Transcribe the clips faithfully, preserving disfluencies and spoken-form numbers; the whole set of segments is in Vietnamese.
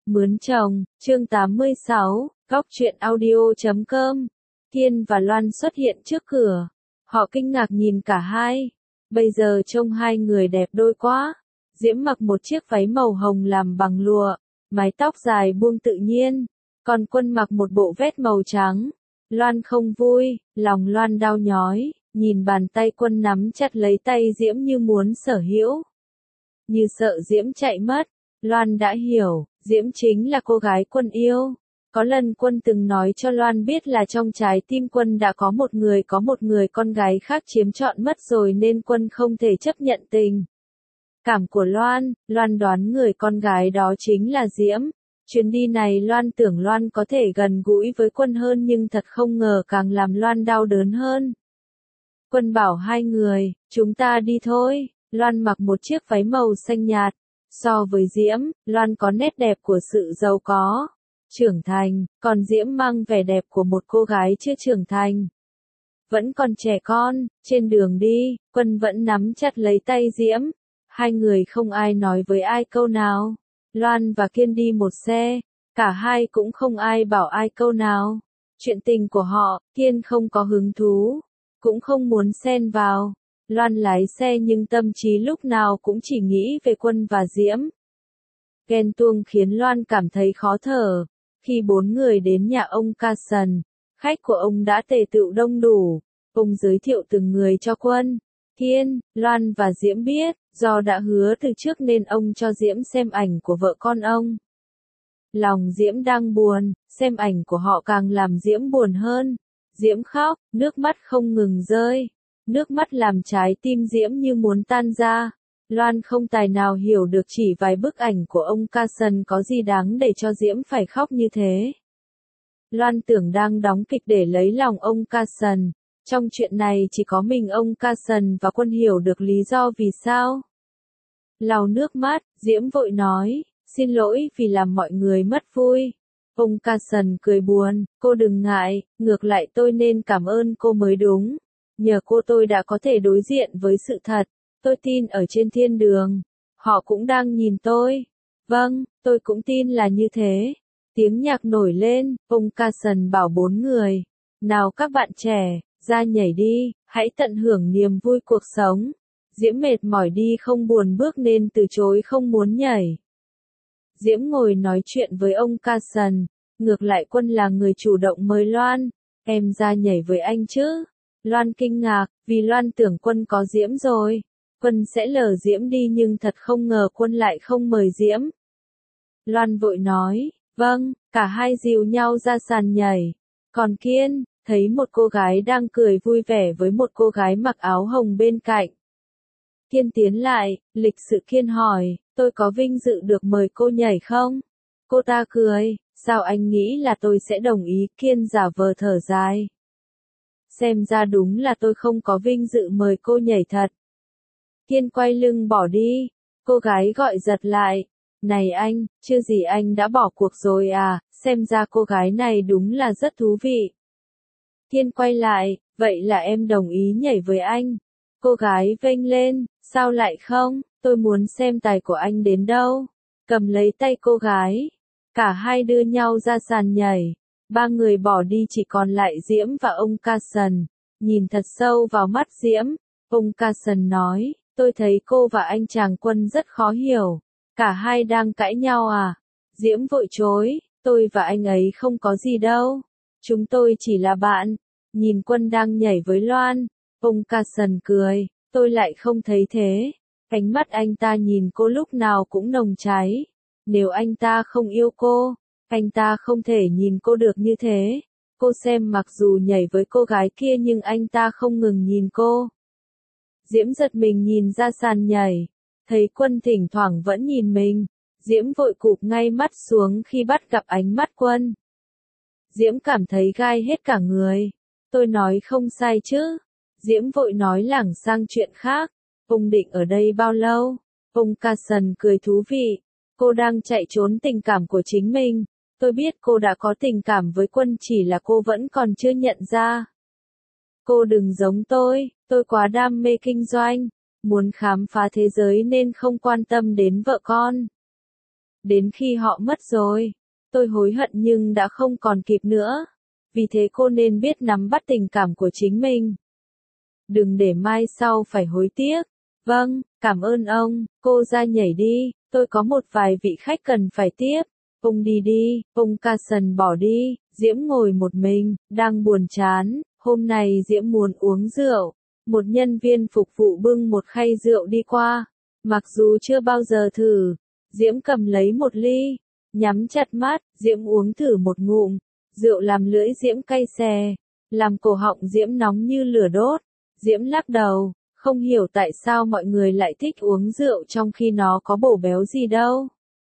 Mướn chồng, chương tám mươi sáu, góc truyện audio chấm com. Kiên và Loan xuất hiện trước cửa. Họ kinh ngạc nhìn cả hai. Bây giờ trông hai người đẹp đôi quá. Diễm mặc một chiếc váy màu hồng làm bằng lụa, mái tóc dài buông tự nhiên. Còn Quân mặc một bộ vest màu trắng. Loan không vui, lòng Loan đau nhói, nhìn bàn tay Quân nắm chặt lấy tay Diễm như muốn sở hữu. Như sợ Diễm chạy mất. Loan đã hiểu, Diễm chính là cô gái Quân yêu. Có lần Quân từng nói cho Loan biết là trong trái tim Quân đã có một người có một người con gái khác chiếm trọn mất rồi nên Quân không thể chấp nhận tình cảm của Loan. Loan đoán người con gái đó chính là Diễm. Chuyến đi này Loan tưởng Loan có thể gần gũi với Quân hơn nhưng thật không ngờ càng làm Loan đau đớn hơn. Quân bảo hai người, chúng ta đi thôi. Loan mặc một chiếc váy màu xanh nhạt. So với Diễm, Loan có nét đẹp của sự giàu có, trưởng thành, còn Diễm mang vẻ đẹp của một cô gái chưa trưởng thành. Vẫn còn trẻ con, trên đường đi, Quân vẫn nắm chặt lấy tay Diễm. Hai người không ai nói với ai câu nào. Loan và Kiên đi một xe, cả hai cũng không ai bảo ai câu nào. Chuyện tình của họ, Kiên không có hứng thú, cũng không muốn xen vào. Loan lái xe nhưng tâm trí lúc nào cũng chỉ nghĩ về Quân và Diễm. Ghen tuông khiến Loan cảm thấy khó thở. Khi bốn người đến nhà ông Carson, khách của ông đã tề tựu đông đủ. Ông giới thiệu từng người cho Quân, Kiên, Loan và Diễm biết. Do đã hứa từ trước nên ông cho Diễm xem ảnh của vợ con ông. Lòng Diễm đang buồn, xem ảnh của họ càng làm Diễm buồn hơn. Diễm khóc, nước mắt không ngừng rơi. Nước mắt làm trái tim Diễm như muốn tan ra. Loan không tài nào hiểu được chỉ vài bức ảnh của ông Carson có gì đáng để cho Diễm phải khóc như thế. Loan tưởng đang đóng kịch để lấy lòng ông Carson. Trong chuyện này chỉ có mình ông Carson và Quân hiểu được lý do vì sao. Lau nước mắt, Diễm vội nói, xin lỗi vì làm mọi người mất vui. Ông Carson cười buồn, cô đừng ngại, ngược lại tôi nên cảm ơn cô mới đúng. Nhờ cô tôi đã có thể đối diện với sự thật. Tôi tin ở trên thiên đường. Họ cũng đang nhìn tôi. Vâng, tôi cũng tin là như thế. Tiếng nhạc nổi lên, ông Carson bảo bốn người. Nào các bạn trẻ, ra nhảy đi, hãy tận hưởng niềm vui cuộc sống. Diễm mệt mỏi đi không buồn bước nên từ chối không muốn nhảy. Diễm ngồi nói chuyện với ông Carson. Ngược lại Quân là người chủ động mời Loan. Em ra nhảy với anh chứ? Loan kinh ngạc, vì Loan tưởng Quân có Diễm rồi. Quân sẽ lờ Diễm đi nhưng thật không ngờ Quân lại không mời Diễm. Loan vội nói, vâng, cả hai dìu nhau ra sàn nhảy. Còn Kiên, thấy một cô gái đang cười vui vẻ với một cô gái mặc áo hồng bên cạnh. Kiên tiến lại, lịch sự Kiên hỏi, tôi có vinh dự được mời cô nhảy không? Cô ta cười, sao anh nghĩ là tôi sẽ đồng ý? Kiên giả vờ thở dài. Xem ra đúng là tôi không có vinh dự mời cô nhảy thật. Kiên quay lưng bỏ đi. Cô gái gọi giật lại. Này anh, chưa gì anh đã bỏ cuộc rồi à, xem ra cô gái này đúng là rất thú vị. Kiên quay lại, vậy là em đồng ý nhảy với anh. Cô gái vênh lên, sao lại không, tôi muốn xem tài của anh đến đâu. Cầm lấy tay cô gái. Cả hai đưa nhau ra sàn nhảy. Ba người bỏ đi chỉ còn lại Diễm và ông Carson. Nhìn thật sâu vào mắt Diễm, ông Carson nói, tôi thấy cô và anh chàng Quân rất khó hiểu. Cả hai đang cãi nhau à? Diễm vội chối, tôi và anh ấy không có gì đâu. Chúng tôi chỉ là bạn. Nhìn Quân đang nhảy với Loan, ông Carson cười, tôi lại không thấy thế. Ánh mắt anh ta nhìn cô lúc nào cũng nồng cháy. Nếu anh ta không yêu cô, anh ta không thể nhìn cô được như thế. Cô xem mặc dù nhảy với cô gái kia nhưng anh ta không ngừng nhìn cô. Diễm giật mình nhìn ra sàn nhảy. Thấy Quân thỉnh thoảng vẫn nhìn mình. Diễm vội cụp ngay mắt xuống khi bắt gặp ánh mắt Quân. Diễm cảm thấy gai hết cả người. Tôi nói không sai chứ. Diễm vội nói lảng sang chuyện khác. Ông định ở đây bao lâu? Ông Carson cười thú vị. Cô đang chạy trốn tình cảm của chính mình. Tôi biết cô đã có tình cảm với Quân chỉ là cô vẫn còn chưa nhận ra. Cô đừng giống tôi, tôi quá đam mê kinh doanh, muốn khám phá thế giới nên không quan tâm đến vợ con. đến khi họ mất rồi. Tôi hối hận nhưng đã không còn kịp nữa. Vì thế cô nên biết nắm bắt tình cảm của chính mình. Đừng để mai sau phải hối tiếc. Vâng, cảm ơn ông, cô ra nhảy đi, tôi có một vài vị khách cần phải tiếp. Ông đi đi, ông Carson bỏ đi, Diễm ngồi một mình, đang buồn chán, hôm nay Diễm muốn uống rượu. Một nhân viên phục vụ bưng một khay rượu đi qua. Mặc dù chưa bao giờ thử, Diễm cầm lấy một ly, nhắm chặt mắt, Diễm uống thử một ngụm. Rượu làm lưỡi Diễm cay xè, làm cổ họng Diễm nóng như lửa đốt. Diễm lắc đầu, không hiểu tại sao mọi người lại thích uống rượu trong khi nó có bổ béo gì đâu.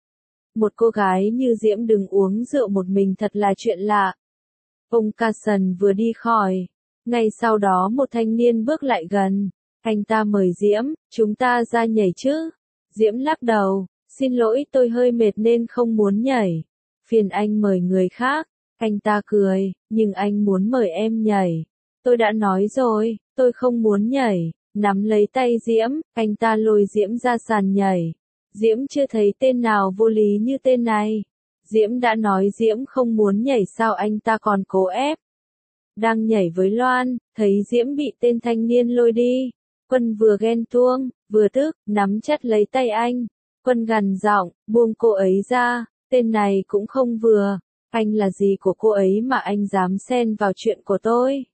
Một cô gái như Diễm đừng uống rượu một mình thật là chuyện lạ. Ông Carson vừa đi khỏi. Ngay sau đó một thanh niên bước lại gần. Anh ta mời Diễm, chúng ta ra nhảy chứ? Diễm lắc đầu, xin lỗi tôi hơi mệt nên không muốn nhảy. Phiền anh mời người khác. Anh ta cười, nhưng anh muốn mời em nhảy. Tôi đã nói rồi, tôi không muốn nhảy. Nắm lấy tay Diễm, anh ta lôi Diễm ra sàn nhảy. Diễm chưa thấy tên nào vô lý như tên này. Diễm đã nói Diễm không muốn nhảy sao anh ta còn cố ép. Đang nhảy với Loan, thấy Diễm bị tên thanh niên lôi đi. Quân vừa ghen tuông, vừa tức, nắm chặt lấy tay anh. Quân gằn giọng, buông cô ấy ra, tên này cũng không vừa. Anh là gì của cô ấy mà anh dám xen vào chuyện của tôi?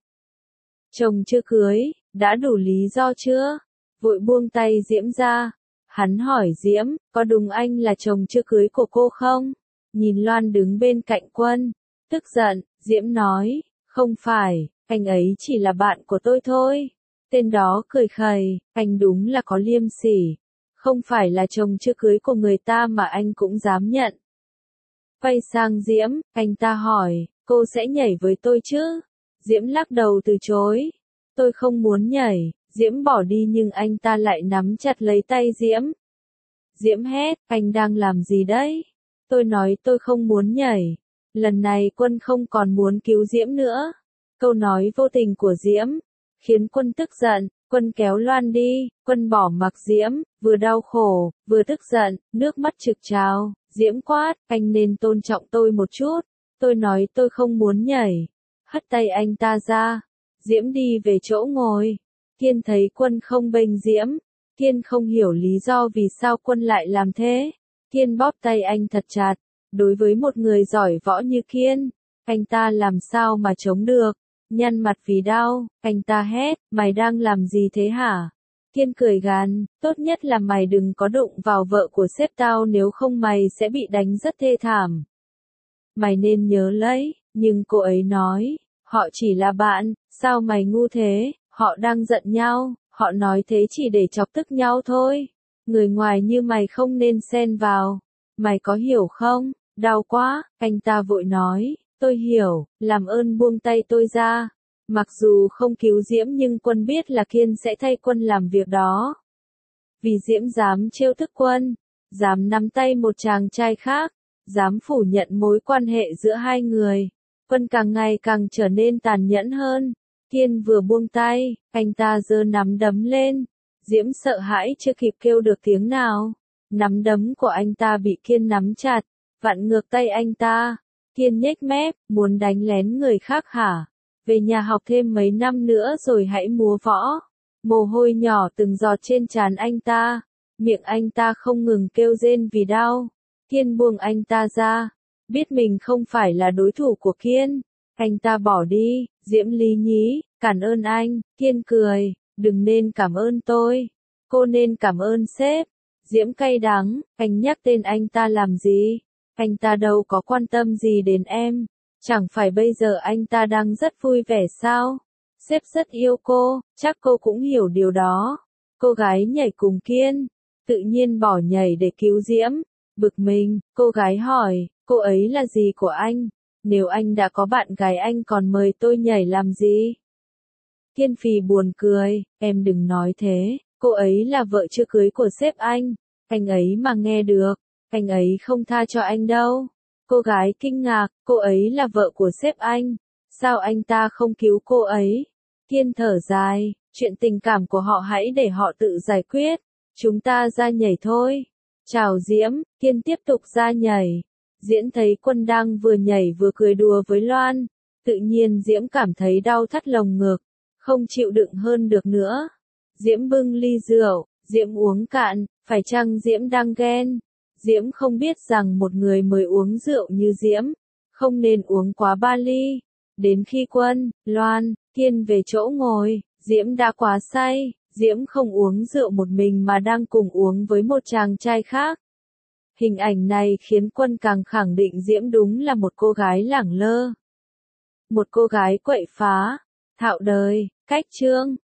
Chồng chưa cưới, đã đủ lý do chưa? Vội buông tay Diễm ra. Hắn hỏi Diễm, có đúng anh là chồng chưa cưới của cô không? Nhìn Loan đứng bên cạnh Quân, tức giận, Diễm nói, không phải, anh ấy chỉ là bạn của tôi thôi. Tên đó cười khẩy, anh đúng là có liêm sỉ. Không phải là chồng chưa cưới của người ta mà anh cũng dám nhận. Quay sang Diễm, anh ta hỏi, cô sẽ nhảy với tôi chứ? Diễm lắc đầu từ chối. Tôi không muốn nhảy. Diễm bỏ đi nhưng anh ta lại nắm chặt lấy tay Diễm. Diễm hét, anh đang làm gì đấy? Tôi nói tôi không muốn nhảy. Lần này Quân không còn muốn cứu Diễm nữa. Câu nói vô tình của Diễm khiến Quân tức giận. Quân kéo Loan đi. Quân bỏ mặc Diễm, vừa đau khổ, vừa tức giận, nước mắt trực trào. Diễm quát, anh nên tôn trọng tôi một chút. Tôi nói tôi không muốn nhảy. Hất tay anh ta ra. Diễm đi về chỗ ngồi. Kiên thấy Quân không bênh Diễm. Kiên không hiểu lý do vì sao Quân lại làm thế. Kiên bóp tay anh thật chặt. Đối với một người giỏi võ như Kiên, anh ta làm sao mà chống được. Nhăn mặt vì đau, anh ta hét, mày đang làm gì thế hả? Kiên cười gằn, tốt nhất là mày đừng có đụng vào vợ của sếp tao nếu không mày sẽ bị đánh rất thê thảm. Mày nên nhớ lấy, nhưng cô ấy nói, họ chỉ là bạn, sao mày ngu thế, họ đang giận nhau, họ nói thế chỉ để chọc tức nhau thôi. Người ngoài như mày không nên xen vào, mày có hiểu không? Đau quá, anh ta vội nói, tôi hiểu, làm ơn buông tay tôi ra. Mặc dù không cứu Diễm nhưng Quân biết là Kiên sẽ thay Quân làm việc đó. Vì Diễm dám trêu tức Quân, dám nắm tay một chàng trai khác, dám phủ nhận mối quan hệ giữa hai người. Quân càng ngày càng trở nên tàn nhẫn hơn. Kiên vừa buông tay, anh ta giơ nắm đấm lên. Diễm sợ hãi chưa kịp kêu được tiếng nào. Nắm đấm của anh ta bị Kiên nắm chặt, vặn ngược tay anh ta. Kiên nhếch mép, muốn đánh lén người khác hả? Về nhà học thêm mấy năm nữa rồi hãy múa võ. Mồ hôi nhỏ từng giọt trên trán anh ta. Miệng anh ta không ngừng kêu rên vì đau. Kiên buông anh ta ra. Biết mình không phải là đối thủ của Kiên. Anh ta bỏ đi. Diễm lý nhí, cảm ơn anh. Kiên cười, đừng nên cảm ơn tôi. Cô nên cảm ơn sếp. Diễm cay đắng, anh nhắc tên anh ta làm gì? Anh ta đâu có quan tâm gì đến em. Chẳng phải bây giờ anh ta đang rất vui vẻ sao? Sếp rất yêu cô, chắc cô cũng hiểu điều đó. Cô gái nhảy cùng Kiên, tự nhiên bỏ nhảy để cứu Diễm. Bực mình, cô gái hỏi, cô ấy là gì của anh? Nếu anh đã có bạn gái anh còn mời tôi nhảy làm gì? Kiên phì buồn cười, em đừng nói thế, cô ấy là vợ chưa cưới của sếp anh. Anh ấy mà nghe được, anh ấy không tha cho anh đâu. Cô gái kinh ngạc, cô ấy là vợ của sếp anh. Sao anh ta không cứu cô ấy? Kiên thở dài, chuyện tình cảm của họ hãy để họ tự giải quyết. Chúng ta ra nhảy thôi. Chào Diễm, Thiên tiếp tục ra nhảy. Diễn thấy Quân đang vừa nhảy vừa cười đùa với Loan. Tự nhiên Diễm cảm thấy đau thắt lồng ngực, không chịu đựng hơn được nữa. Diễm bưng ly rượu, Diễm uống cạn, phải chăng Diễm đang ghen? Diễm không biết rằng một người mới uống rượu như Diễm, không nên uống quá ba ly. Đến khi Quân, Loan, Thiên về chỗ ngồi, Diễm đã quá say. Diễm không uống rượu một mình mà đang cùng uống với một chàng trai khác. Hình ảnh này khiến Quân càng khẳng định Diễm đúng là một cô gái lẳng lơ. Một cô gái quậy phá, thạo đời, cách chương.